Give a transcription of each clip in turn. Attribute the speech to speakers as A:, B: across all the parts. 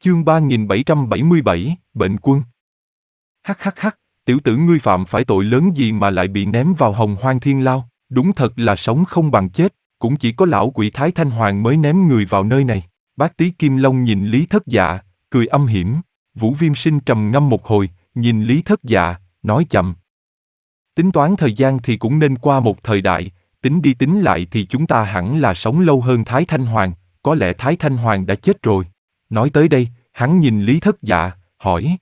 A: Chương 3777, Bệnh Quân. Hắc hắc hắc, tiểu tử ngươi phạm phải tội lớn gì mà lại bị ném vào Hồng Hoang Thiên Lao, đúng thật là sống không bằng chết, cũng chỉ có lão quỷ Thái Thanh Hoàng mới ném người vào nơi này. Bác Tý Kim Long nhìn Lý Thất Dạ, cười âm hiểm. Vũ Viêm Sinh trầm ngâm một hồi, nhìn Lý Thất Dạ, nói chậm. Tính toán thời gian thì cũng nên qua một thời đại, tính đi tính lại thì chúng ta hẳn là sống lâu hơn Thái Thanh Hoàng, có lẽ Thái Thanh Hoàng đã chết rồi. Nói tới đây, hắn nhìn Lý Thất Dạ, hỏi.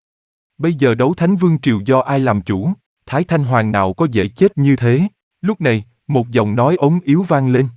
A: Bây giờ Đấu Thánh Vương Triều do ai làm chủ, Thái Thanh Hoàng nào có dễ chết như thế? Lúc này, một giọng nói ốm yếu vang lên.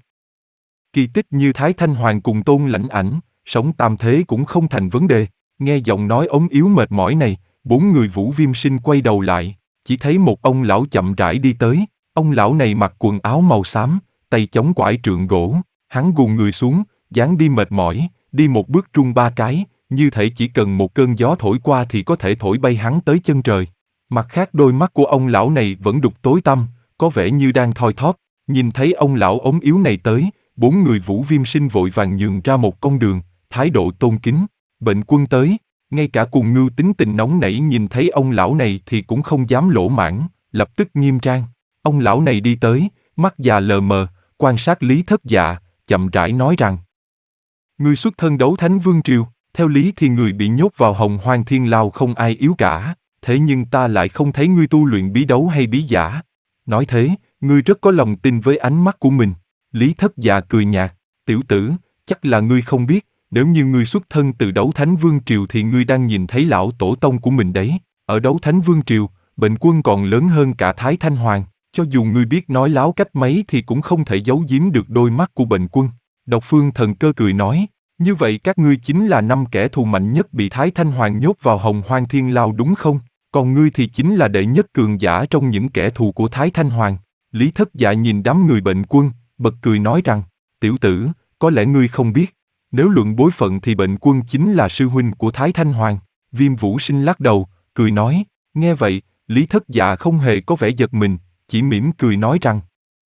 A: Kỳ tích như Thái Thanh Hoàng cùng Tôn Lãnh Ảnh, sống tam thế cũng không thành vấn đề. Nghe giọng nói ốm yếu mệt mỏi này, bốn người Vũ Viêm Sinh quay đầu lại, chỉ thấy một ông lão chậm rãi đi tới. Ông lão này mặc quần áo màu xám, tay chống quải trượng gỗ, hắn gù người xuống, dáng đi mệt mỏi, đi một bước rung ba cái, như thể chỉ cần một cơn gió thổi qua thì có thể thổi bay hắn tới chân trời. Mặt khác đôi mắt của ông lão này vẫn đục tối tăm, có vẻ như đang thoi thóp. Nhìn thấy ông lão ốm yếu này tới, bốn người Vũ Viêm Sinh vội vàng nhường ra một con đường, thái độ tôn kính. Bệnh Quân tới, ngay cả Cùng Ngưu tính tình nóng nảy nhìn thấy ông lão này thì cũng không dám lỗ mãng, lập tức nghiêm trang. Ông lão này đi tới, mắt già lờ mờ, quan sát Lý Thất Dạ, chậm rãi nói rằng: Ngươi xuất thân Đấu Thánh Vương Triều, theo lý thì người bị nhốt vào Hồng Hoang Thiên Lao không ai yếu cả, thế nhưng ta lại không thấy ngươi tu luyện bí đấu hay bí giả. Nói thế, ngươi rất có lòng tin với ánh mắt của mình. Lý Thất Dạ cười nhạt, tiểu tử, chắc là ngươi không biết, nếu như ngươi xuất thân từ Đấu Thánh Vương Triều thì ngươi đang nhìn thấy lão tổ tông của mình đấy. Ở Đấu Thánh Vương Triều, Bệnh Quân còn lớn hơn cả Thái Thanh Hoàng, cho dù ngươi biết nói láo cách mấy thì cũng không thể giấu giếm được đôi mắt của Bệnh Quân. Độc Phương Thần Cơ cười nói, như vậy các ngươi chính là 5 kẻ thù mạnh nhất bị Thái Thanh Hoàng nhốt vào Hồng Hoang Thiên Lao đúng không? Còn ngươi thì chính là đệ nhất cường giả trong những kẻ thù của Thái Thanh Hoàng. Lý Thất Dạ nhìn đám người Bệnh Quân, bật cười nói rằng, tiểu tử, có lẽ ngươi không biết, nếu luận bối phận thì Bệnh Quân chính là sư huynh của Thái Thanh Hoàng. Viêm Vũ Sinh lắc đầu, cười nói, nghe vậy, Lý Thất Dạ không hề có vẻ giật mình, chỉ mỉm cười nói rằng,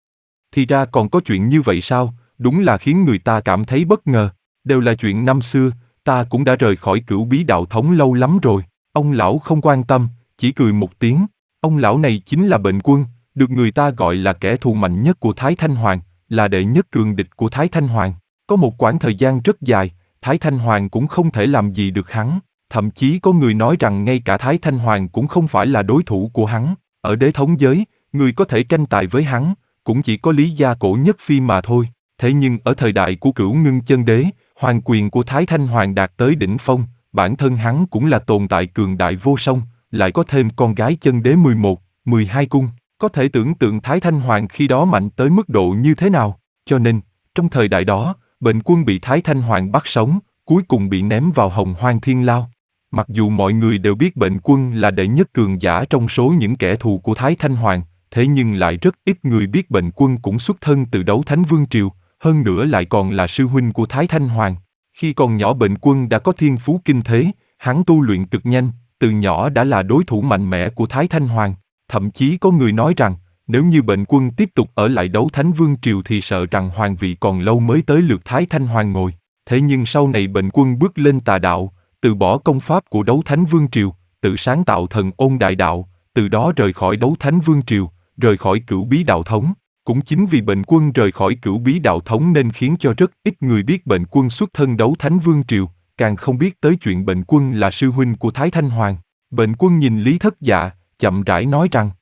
A: thì ra còn có chuyện như vậy sao, đúng là khiến người ta cảm thấy bất ngờ, đều là chuyện năm xưa, ta cũng đã rời khỏi Cửu Bí Đạo Thống lâu lắm rồi. Ông lão không quan tâm, chỉ cười một tiếng, ông lão này chính là Bệnh Quân, được người ta gọi là kẻ thù mạnh nhất của Thái Thanh Hoàng, là đệ nhất cường địch của Thái Thanh Hoàng. Có một quãng thời gian rất dài, Thái Thanh Hoàng cũng không thể làm gì được hắn, thậm chí có người nói rằng ngay cả Thái Thanh Hoàng cũng không phải là đối thủ của hắn. Ở đế thống giới, người có thể tranh tài với hắn, cũng chỉ có Lý Gia Cổ Nhất Phi mà thôi. Thế nhưng ở thời đại của Cửu Ngưng Chân Đế, hoàng quyền của Thái Thanh Hoàng đạt tới đỉnh phong, bản thân hắn cũng là tồn tại cường đại vô song, lại có thêm con gái chân đế 11, 12 cung, có thể tưởng tượng Thái Thanh Hoàng khi đó mạnh tới mức độ như thế nào. Cho nên, trong thời đại đó, Bệnh Quân bị Thái Thanh Hoàng bắt sống, cuối cùng bị ném vào Hồng Hoang Thiên Lao. Mặc dù mọi người đều biết Bệnh Quân là đệ nhất cường giả trong số những kẻ thù của Thái Thanh Hoàng, thế nhưng lại rất ít người biết Bệnh Quân cũng xuất thân từ Đấu Thánh Vương Triều, hơn nữa lại còn là sư huynh của Thái Thanh Hoàng. Khi còn nhỏ Bệnh Quân đã có thiên phú kinh thế, hắn tu luyện cực nhanh, từ nhỏ đã là đối thủ mạnh mẽ của Thái Thanh Hoàng. Thậm chí có người nói rằng, nếu như Bệnh Quân tiếp tục ở lại Đấu Thánh Vương Triều thì sợ rằng hoàng vị còn lâu mới tới lượt Thái Thanh Hoàng ngồi. Thế nhưng sau này Bệnh Quân bước lên tà đạo, từ bỏ công pháp của Đấu Thánh Vương Triều, tự sáng tạo Thần Ôn Đại Đạo, từ đó rời khỏi Đấu Thánh Vương Triều, rời khỏi Cửu Bí Đạo Thống. Cũng chính vì Bệnh Quân rời khỏi Cửu Bí Đạo Thống nên khiến cho rất ít người biết Bệnh Quân xuất thân Đấu Thánh Vương Triều, càng không biết tới chuyện Bệnh Quân là sư huynh của Thái Thanh Hoàng. Bệnh Quân nhìn Lý Thất Dạ, chậm rãi nói rằng,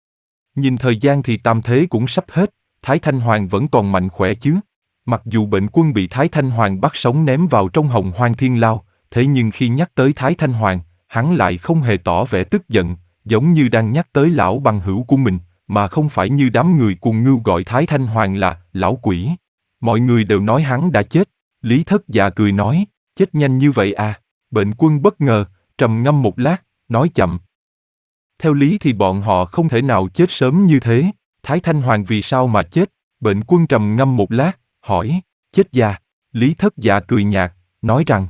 A: nhìn thời gian thì tam thế cũng sắp hết, Thái Thanh Hoàng vẫn còn mạnh khỏe chứ. Mặc dù Bệnh Quân bị Thái Thanh Hoàng bắt sống ném vào trong Hồng Hoang Thiên Lao, thế nhưng khi nhắc tới Thái Thanh Hoàng, hắn lại không hề tỏ vẻ tức giận, giống như đang nhắc tới lão bằng hữu của mình, mà không phải như đám người Cùng Ngưu gọi Thái Thanh Hoàng là lão quỷ. Mọi người đều nói hắn đã chết. Lý Thất Dạ cười nói, chết nhanh như vậy à? Bệnh Quân bất ngờ, trầm ngâm một lát, nói chậm. Theo lý thì bọn họ không thể nào chết sớm như thế. Thái Thanh Hoàng vì sao mà chết? Bệnh Quân trầm ngâm một lát, hỏi, chết già. Lý Thất Dạ cười nhạt, nói rằng,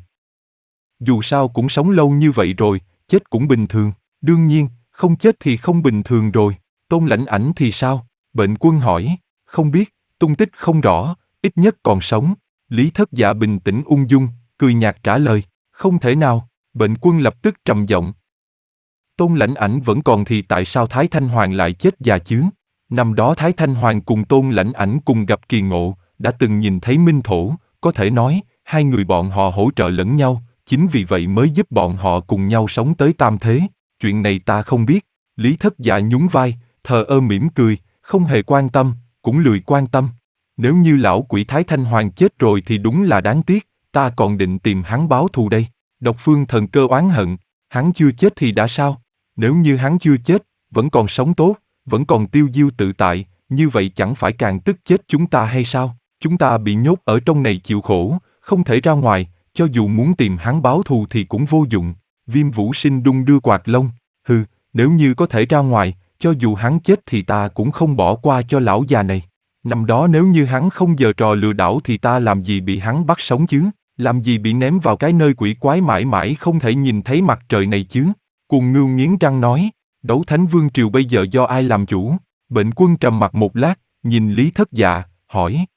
A: dù sao cũng sống lâu như vậy rồi, chết cũng bình thường. Đương nhiên, không chết thì không bình thường rồi. Tôn Lãnh Ảnh thì sao? Bệnh Quân hỏi, không biết, tung tích không rõ, ít nhất còn sống. Lý Thất Dạ bình tĩnh ung dung, cười nhạt trả lời, Không thể nào, bệnh quân lập tức trầm giọng. Tôn Lãnh Ảnh vẫn còn thì tại sao Thái Thanh Hoàng lại chết già chứ? Năm đó Thái Thanh Hoàng cùng Tôn Lãnh Ảnh cùng gặp kỳ ngộ, đã từng nhìn thấy minh thổ, có thể nói, hai người bọn họ hỗ trợ lẫn nhau, chính vì vậy mới giúp bọn họ cùng nhau sống tới tam thế. Chuyện này ta không biết. Lý Thất Dạ nhún vai, thờ ơ mỉm cười, không hề quan tâm, cũng lười quan tâm. Nếu như lão quỷ Thái Thanh Hoàng chết rồi thì đúng là đáng tiếc, ta còn định tìm hắn báo thù đây. Độc Phương Thần Cơ oán hận, hắn chưa chết thì đã sao? Nếu như hắn chưa chết, vẫn còn sống tốt, vẫn còn tiêu diêu tự tại, như vậy chẳng phải càng tức chết chúng ta hay sao? Chúng ta bị nhốt ở trong này chịu khổ, không thể ra ngoài, cho dù muốn tìm hắn báo thù thì cũng vô dụng. Viêm Vũ Sinh đung đưa quạt lông, hừ, nếu như có thể ra ngoài, cho dù hắn chết thì ta cũng không bỏ qua cho lão già này. Năm đó nếu như hắn không giở trò lừa đảo thì ta làm gì bị hắn bắt sống chứ? Làm gì bị ném vào cái nơi quỷ quái mãi mãi không thể nhìn thấy mặt trời này chứ? Cuồng Ngưu nghiến răng nói, Đấu Thánh Vương Triều bây giờ do ai làm chủ? Bệnh quân trầm mặt một lát, nhìn Lý Thất Dạ, hỏi,